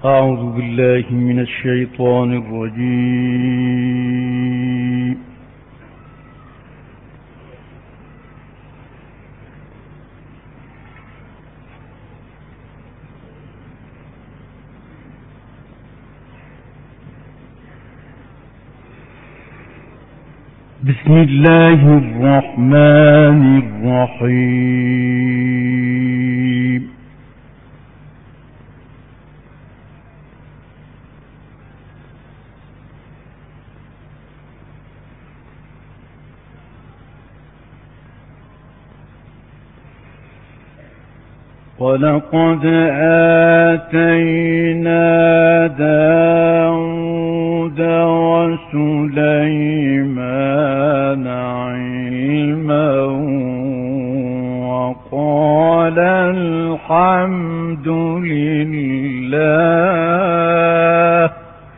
أعوذ بالله من الشيطان الرجيم. بسم الله الرحمن الرحيم. ولقد آتينا داود وسليمان علما وقال الحمد لله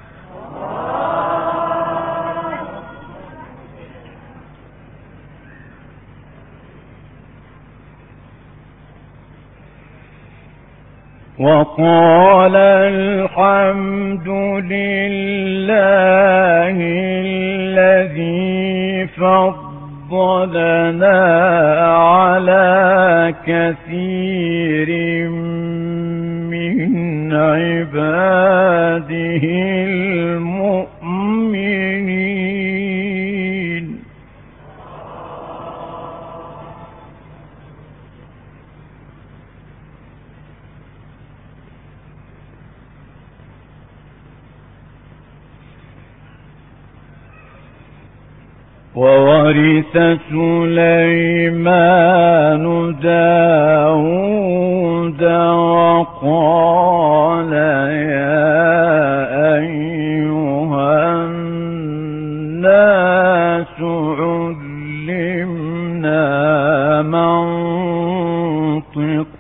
الذي فضلنا على كثير من عباده المؤمنين. وورث سليمان داود وقال يا أيها الناس علمنا منطق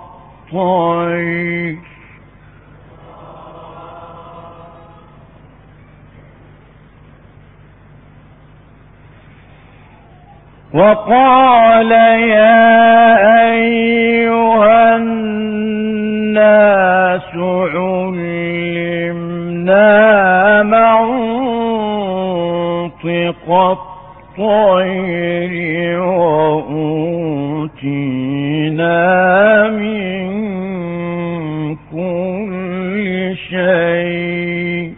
الطير وقال يا أيها الناس علمنا منطق الطير وأوتينا من كل شيء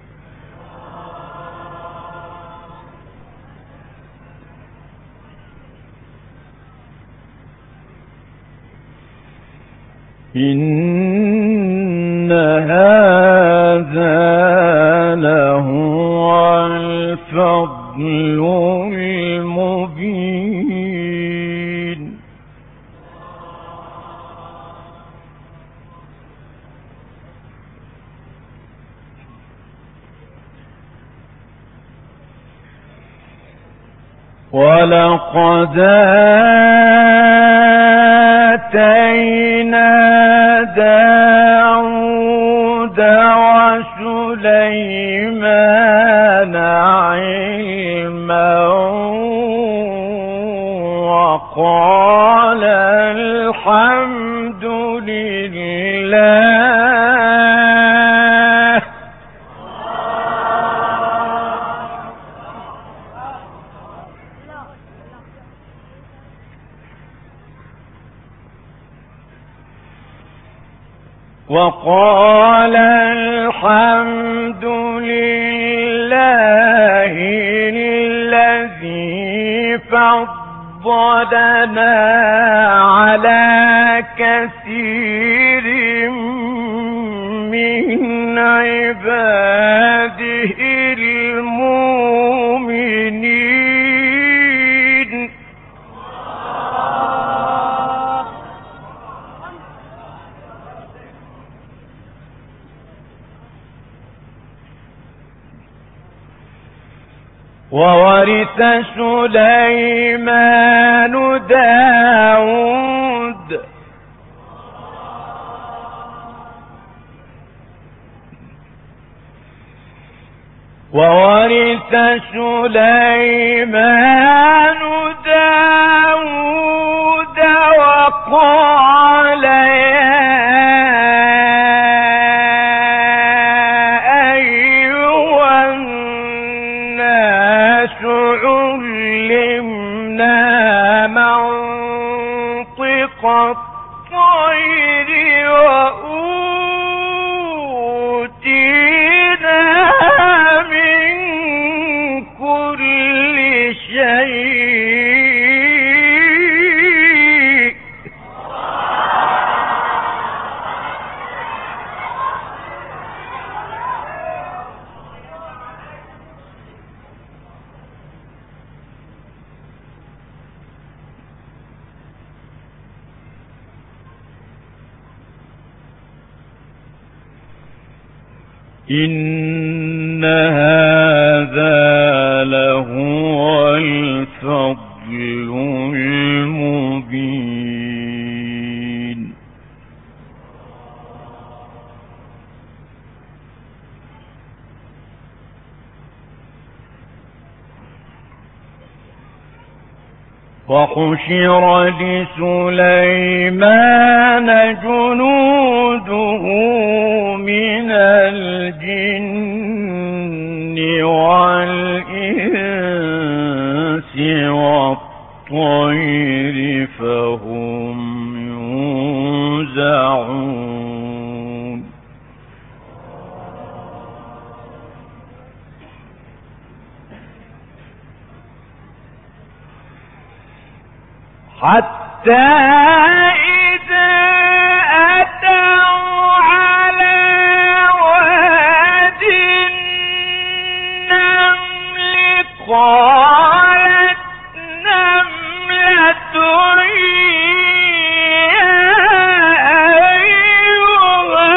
إن هذا لهو الفضل المبين. ولقد آتينا داود وسليمان علما وقال الحمد لله وقال الحمد لله الذي فضلنا على كثير من عباده المؤمنين. وورث سليمان داود وورث سليمان داود وقال يا إن هذا لهو الفضل المبين. وحشر لسليمان جنوده من الجن والإنس والطير فهم يوزعون. حتى إذا أتوا على واد النمل قالت نملة يا أيها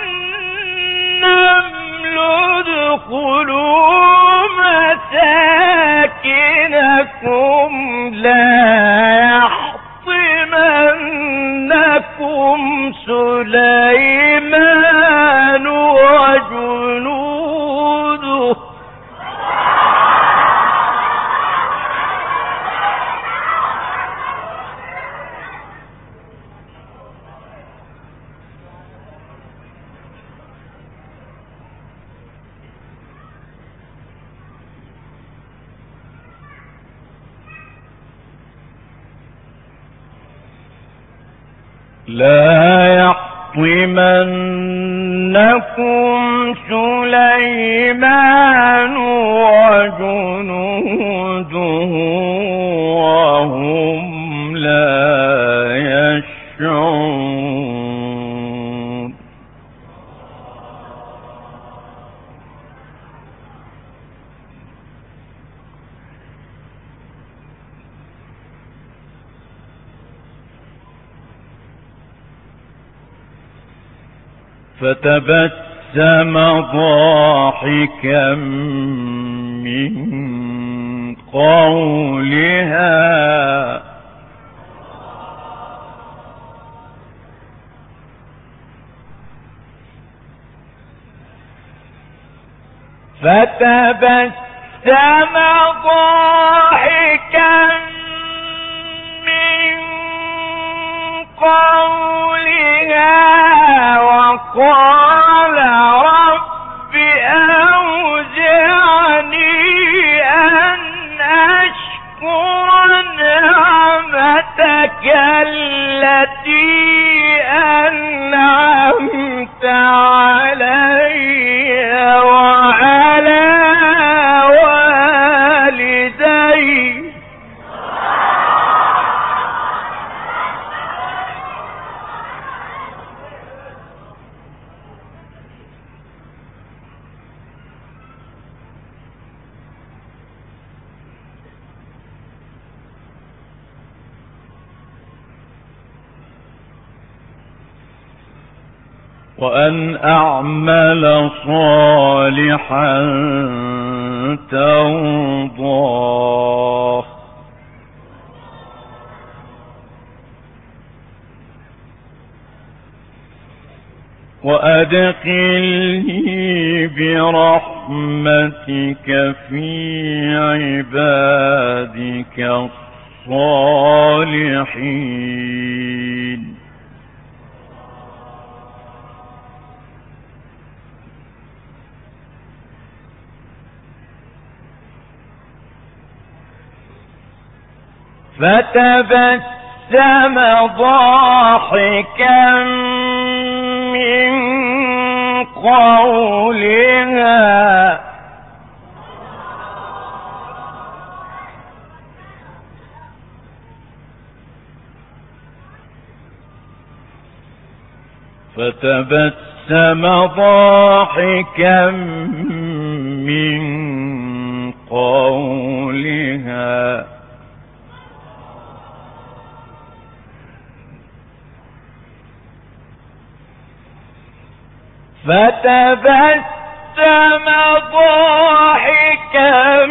النمل ادخلوا مساكنكم لا يحطمنكم سليمان وجنوده لا يحطمنكم سليمان وجنوده وهم لا يشعرون. فتبسم ضاحكا من قولها فتبسم ضاحكا من قولها وقال رب أوزعني أن أشكر نعمتك التي أنعمت علي وعلى والدي وأن أعمل صالحا ترضاه وأدخلني برحمتك في عبادك الصالحين. فتبسم ضاحكا من قولها فتبسم ضاحكا من قولها فتبسم فتبسم ضاحكا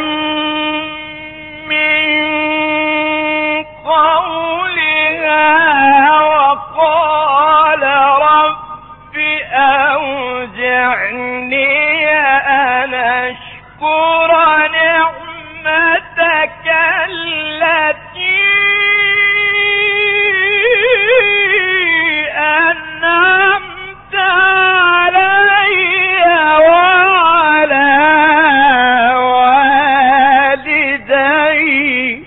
من قولها وقال رب أوزعني أن أشكر نعمتك التي أنعمت علي وعلى والدي.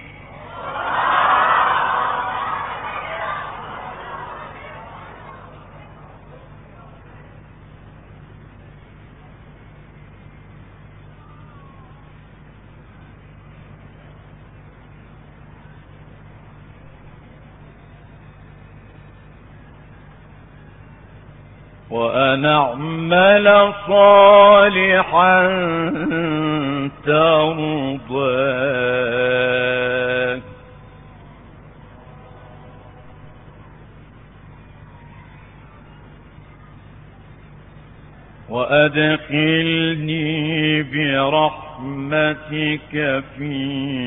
وأن أعمل صالحا ترضاه وأدخلني برحمتك في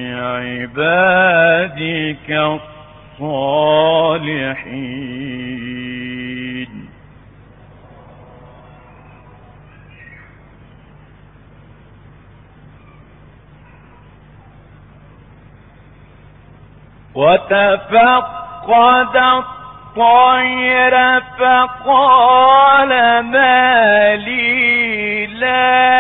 عبادك الصالحين. وتفقد الطير فقال ما لي لا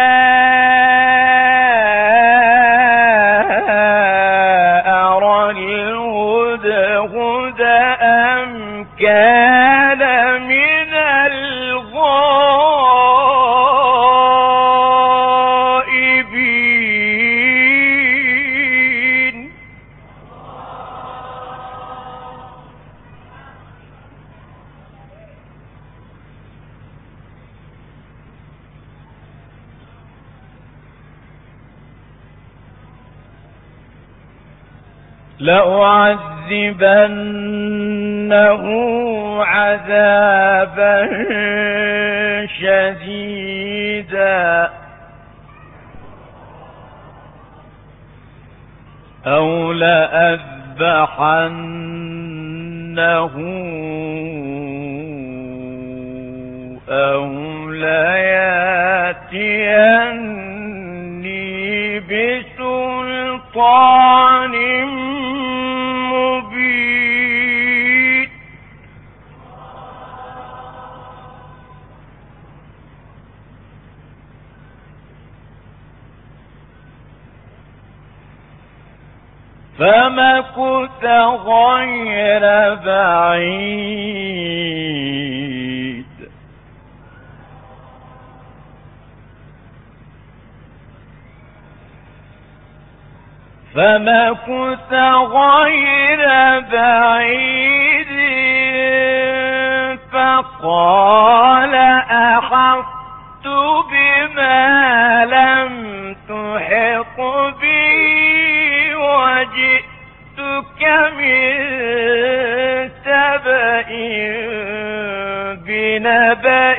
أرى الهدهد أم كان من الغائبين. لأعذبنه عذابا شديدا أو لأذبحنه أو ليأتيني بسلطان مبين. فمكث غير بعيد فقال أحطت بما لم تحط به وجئتك من سبأ بنبأ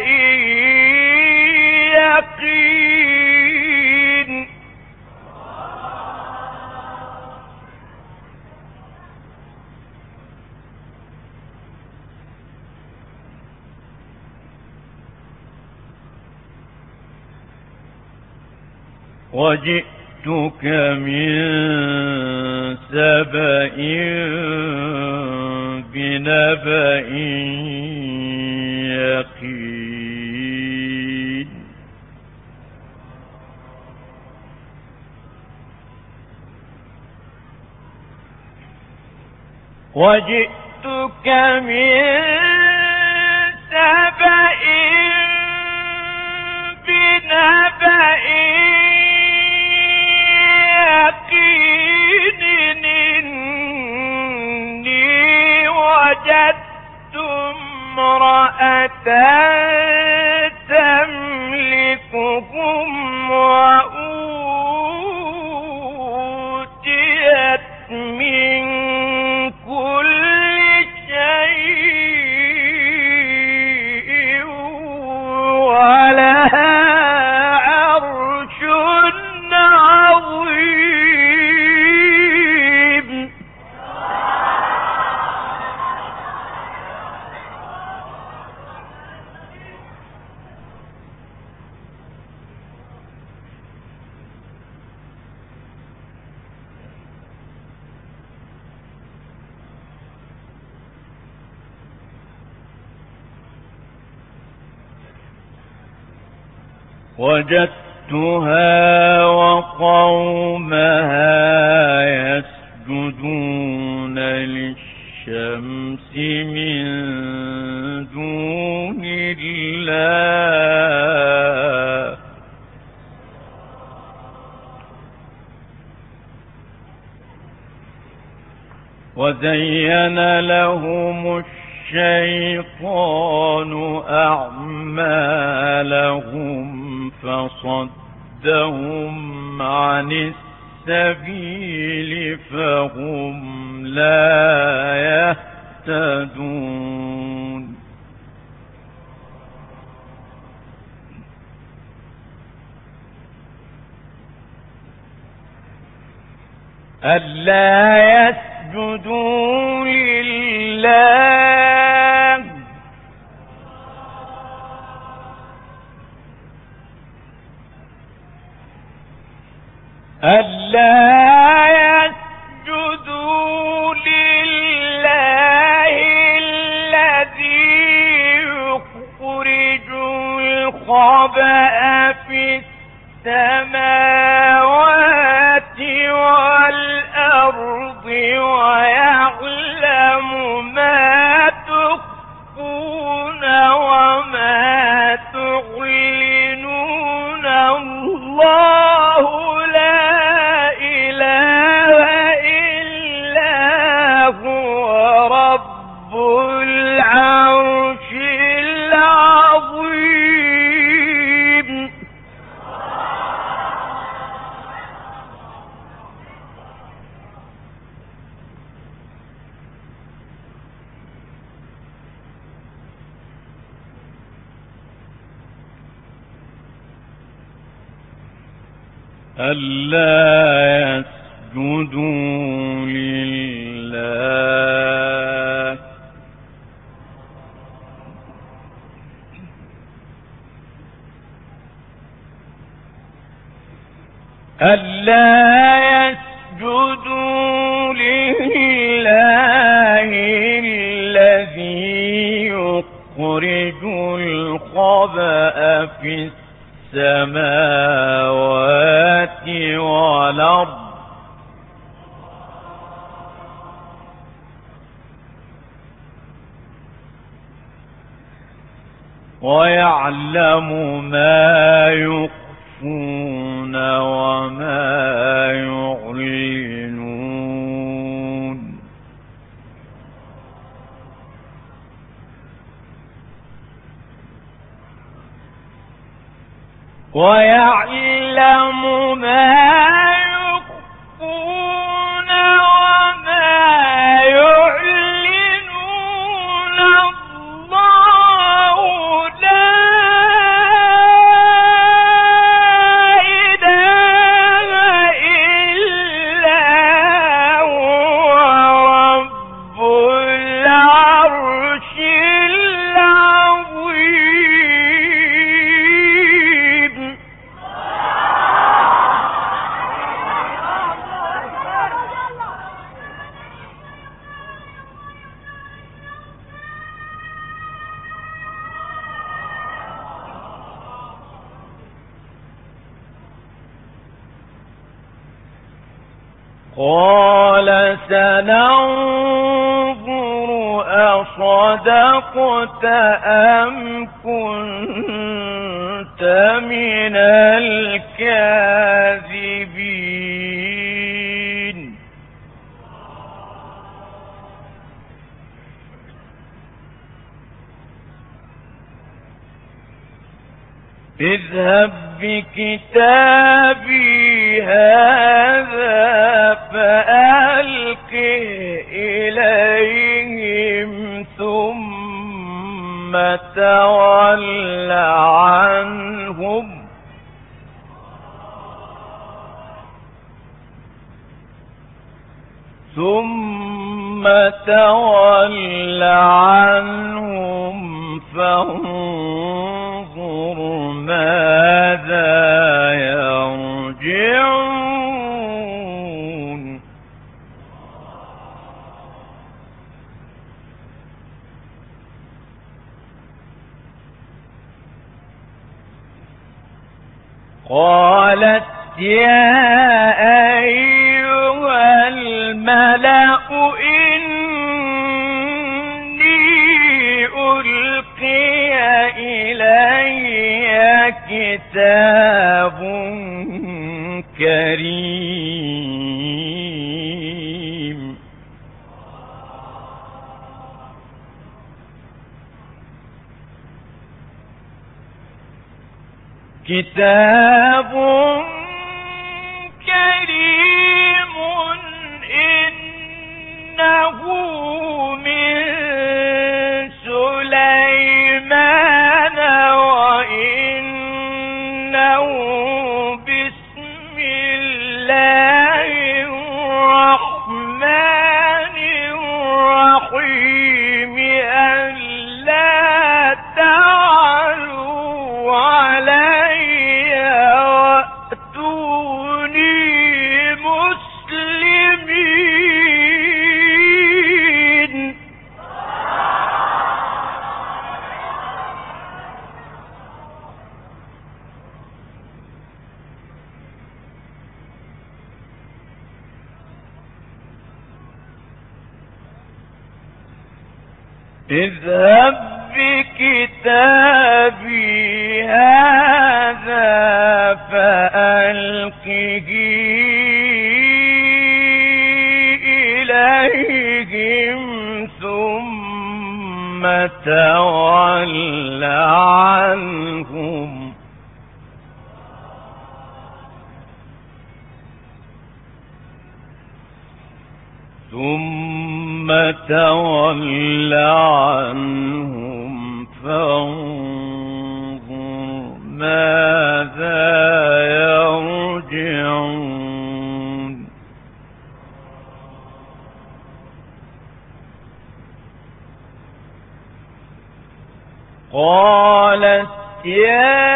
يقين. وجئتك من سبأ بنبأ يقين. وجئتك من سبأ بنبأ يقين إني وجدت امرأة تملكهم وأوتيت من كل شيء ولها وجدتها وقومها يسجدون للشمس من دون الله وزين لهم الشيطان أعمالهم فصدهم عن السبيل فهم لا يهتدون ألا يسجدوا لله الذي يخرج الخبأ في السماوات والأرض ويعلم ما تخفون وما تعلنون الله لا إله إلا هو رب العرش العظيم ألا يسجدوا لله الذي يخرج الخبأ في السماوات والأرض ويعلم ما يخفون وما يعلنون ويعلم ما يخفون وما يعلنون الله لا إله إلا هو رب العرش العظيم قال سننظر أصدقت أم كنت من الكاذبين اذهب بكتابي هذا فألقه إليهم ثم تول عنهم فانظر ماذا يرجعون قالت يا أيها الملأ إني ألقي إلي كتاب كريم كتاب كريم إنه من سليمان وإنه بسم الله الرحمن الرحيم ألا تعلوا علي وأتوني مسلمين. اذهب بكتابي هذا فألقه إليهم ثم تول عنهم فانظر ماذا يرجعون. قالت يا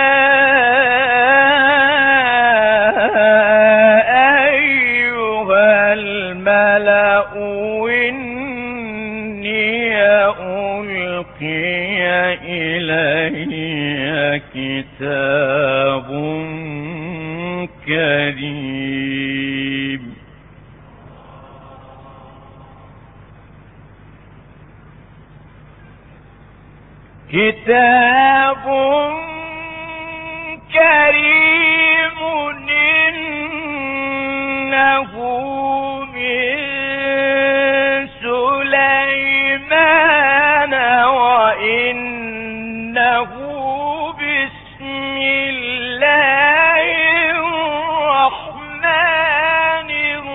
أيها الملأ إني ألقي إلي كتاب كريم كتاب كريم إنه من سليمان وإنه بسم الله الرحمن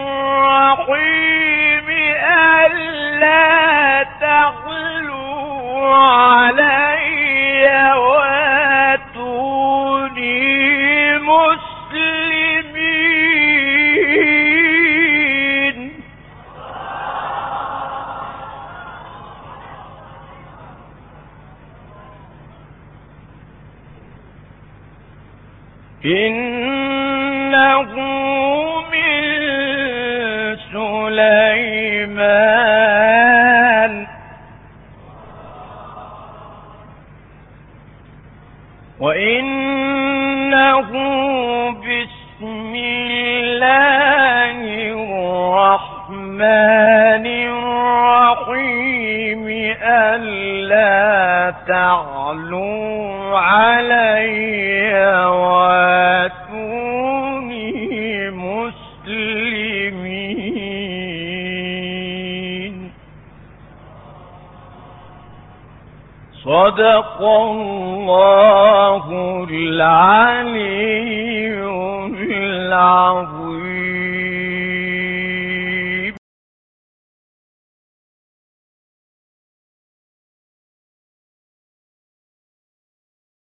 الرحيم ألا تعلوا علي وأتوني مسلمين. إنه من سليمان وإنه بسم الله الرحمن الرحيم ألا تعلوا علي وأتوني مسلمين. صدق الله العلي العظيم.